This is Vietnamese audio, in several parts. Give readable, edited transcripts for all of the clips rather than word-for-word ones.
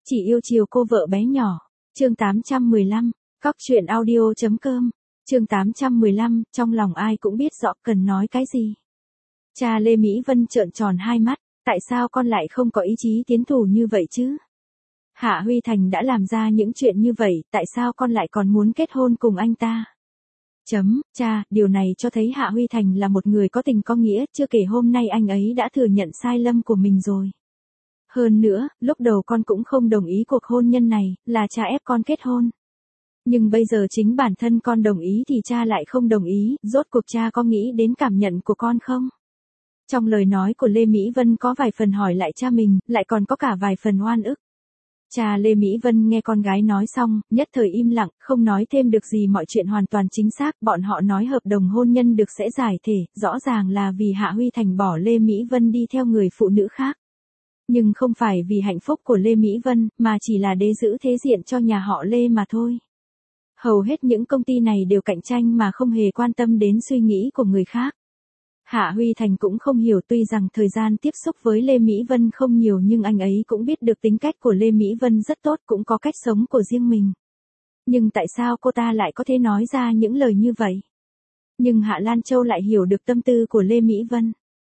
Chỉ yêu chiều cô vợ bé nhỏ. Chương 815, Cóc truyện audio.com. Chương 815, trong lòng ai cũng biết rõ cần nói cái gì. Cha Lê Mỹ Vân trợn tròn hai mắt, tại sao con lại không có ý chí tiến thủ như vậy chứ? Hạ Huy Thành đã làm ra những chuyện như vậy, tại sao con lại còn muốn kết hôn cùng anh ta? Cha, điều này cho thấy Hạ Huy Thành là một người có tình có nghĩa, chưa kể hôm nay anh ấy đã thừa nhận sai lầm của mình rồi. Hơn nữa, lúc đầu con cũng không đồng ý cuộc hôn nhân này, là cha ép con kết hôn. Nhưng bây giờ chính bản thân con đồng ý thì cha lại không đồng ý, rốt cuộc cha có nghĩ đến cảm nhận của con không? Trong lời nói của Lê Mỹ Vân có vài phần hỏi lại cha mình, lại còn có cả vài phần oan ức. Cha Lê Mỹ Vân nghe con gái nói xong, nhất thời im lặng, không nói thêm được gì, mọi chuyện hoàn toàn chính xác, bọn họ nói hợp đồng hôn nhân được sẽ giải thể, rõ ràng là vì Hạ Huy Thành bỏ Lê Mỹ Vân đi theo người phụ nữ khác. Nhưng không phải vì hạnh phúc của Lê Mỹ Vân, mà chỉ là để giữ thế diện cho nhà họ Lê mà thôi. Hầu hết những công ty này đều cạnh tranh mà không hề quan tâm đến suy nghĩ của người khác. Hạ Huy Thành cũng không hiểu, tuy rằng thời gian tiếp xúc với Lê Mỹ Vân không nhiều nhưng anh ấy cũng biết được tính cách của Lê Mỹ Vân rất tốt, cũng có cách sống của riêng mình. Nhưng tại sao cô ta lại có thể nói ra những lời như vậy? Nhưng Hạ Lan Châu lại hiểu được tâm tư của Lê Mỹ Vân.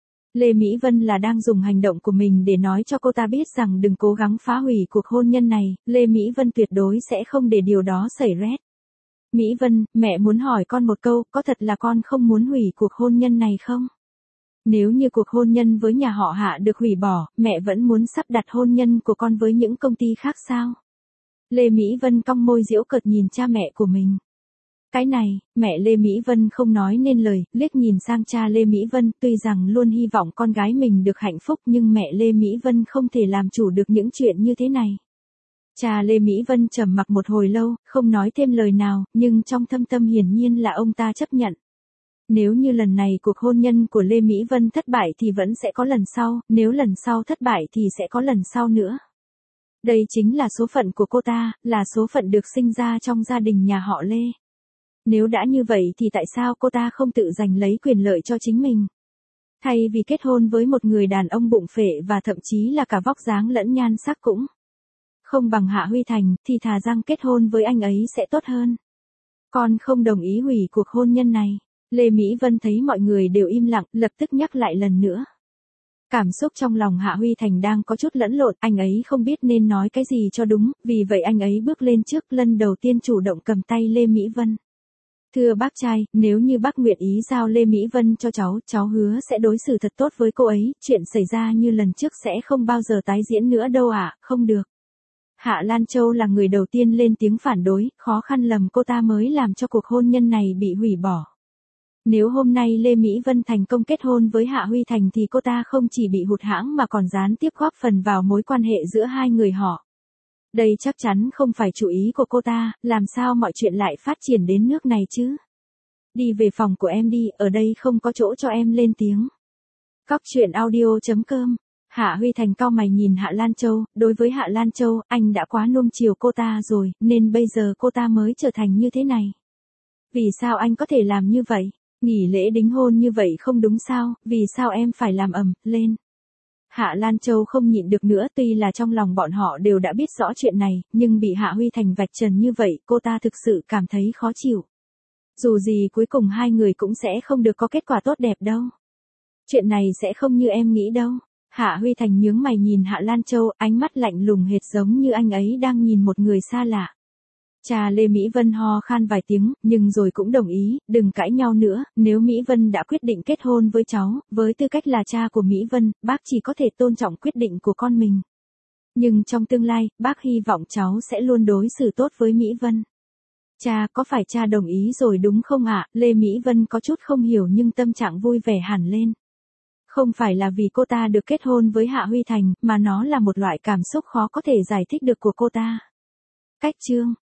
Lê Mỹ Vân là đang dùng hành động của mình để nói cho cô ta biết rằng đừng cố gắng phá hủy cuộc hôn nhân này, Lê Mỹ Vân tuyệt đối sẽ không để điều đó xảy ra. Mỹ Vân, mẹ muốn hỏi con một câu, có thật là con không muốn hủy cuộc hôn nhân này không? Nếu như cuộc hôn nhân với nhà họ Hạ được hủy bỏ, mẹ vẫn muốn sắp đặt hôn nhân của con với những công ty khác sao? Lê Mỹ Vân cong môi giễu cợt nhìn cha mẹ của mình. Cái này, mẹ Lê Mỹ Vân không nói nên lời, liếc nhìn sang cha Lê Mỹ Vân, tuy rằng luôn hy vọng con gái mình được hạnh phúc nhưng mẹ Lê Mỹ Vân không thể làm chủ được những chuyện như thế này. Cha Lê Mỹ Vân trầm mặc một hồi lâu, không nói thêm lời nào, nhưng trong thâm tâm hiển nhiên là ông ta chấp nhận. Nếu như lần này cuộc hôn nhân của Lê Mỹ Vân thất bại thì vẫn sẽ có lần sau, nếu lần sau thất bại thì sẽ có lần sau nữa. Đây chính là số phận của cô ta, là số phận được sinh ra trong gia đình nhà họ Lê. Nếu đã như vậy thì tại sao cô ta không tự giành lấy quyền lợi cho chính mình? Thay vì kết hôn với một người đàn ông bụng phệ và thậm chí là cả vóc dáng lẫn nhan sắc cũng không bằng Hạ Huy Thành, thì thà rằng kết hôn với anh ấy sẽ tốt hơn. Con không đồng ý hủy cuộc hôn nhân này. Lê Mỹ Vân thấy mọi người đều im lặng, lập tức nhắc lại lần nữa. Cảm xúc trong lòng Hạ Huy Thành đang có chút lẫn lộn, anh ấy không biết nên nói cái gì cho đúng, vì vậy anh ấy bước lên trước, lần đầu tiên chủ động cầm tay Lê Mỹ Vân. Thưa bác trai, nếu như bác nguyện ý giao Lê Mỹ Vân cho cháu hứa sẽ đối xử thật tốt với cô ấy, chuyện xảy ra như lần trước sẽ không bao giờ tái diễn nữa đâu ạ, không được. Hạ Lan Châu là người đầu tiên lên tiếng phản đối, khó khăn lầm cô ta mới làm cho cuộc hôn nhân này bị hủy bỏ. Nếu hôm nay Lê Mỹ Vân thành công kết hôn với Hạ Huy Thành thì cô ta không chỉ bị hụt hẫng mà còn gián tiếp góp phần vào mối quan hệ giữa hai người họ. Đây chắc chắn không phải chủ ý của cô ta, làm sao mọi chuyện lại phát triển đến nước này chứ? Đi về phòng của em đi, ở đây không có chỗ cho em lên tiếng. Cóc truyện audio.com. Hạ Huy Thành cau mày nhìn Hạ Lan Châu, đối với Hạ Lan Châu, anh đã quá nuông chiều cô ta rồi, nên bây giờ cô ta mới trở thành như thế này. Vì sao anh có thể làm như vậy? Nghỉ lễ đính hôn như vậy không đúng sao, vì sao em phải làm ầm lên? Hạ Lan Châu không nhịn được nữa, tuy là trong lòng bọn họ đều đã biết rõ chuyện này, nhưng bị Hạ Huy Thành vạch trần như vậy, cô ta thực sự cảm thấy khó chịu. Dù gì cuối cùng hai người cũng sẽ không được có kết quả tốt đẹp đâu. Chuyện này sẽ không như em nghĩ đâu. Hạ Huy Thành nhướng mày nhìn Hạ Lan Châu, ánh mắt lạnh lùng hệt giống như anh ấy đang nhìn một người xa lạ. Cha Lê Mỹ Vân ho khan vài tiếng, nhưng rồi cũng đồng ý, đừng cãi nhau nữa, nếu Mỹ Vân đã quyết định kết hôn với cháu, với tư cách là cha của Mỹ Vân, bác chỉ có thể tôn trọng quyết định của con mình. Nhưng trong tương lai, bác hy vọng cháu sẽ luôn đối xử tốt với Mỹ Vân. Cha, có phải cha đồng ý rồi đúng không ạ? Lê Mỹ Vân có chút không hiểu nhưng tâm trạng vui vẻ hẳn lên. Không phải là vì cô ta được kết hôn với Hạ Huy Thành, mà nó là một loại cảm xúc khó có thể giải thích được của cô ta. Cách chương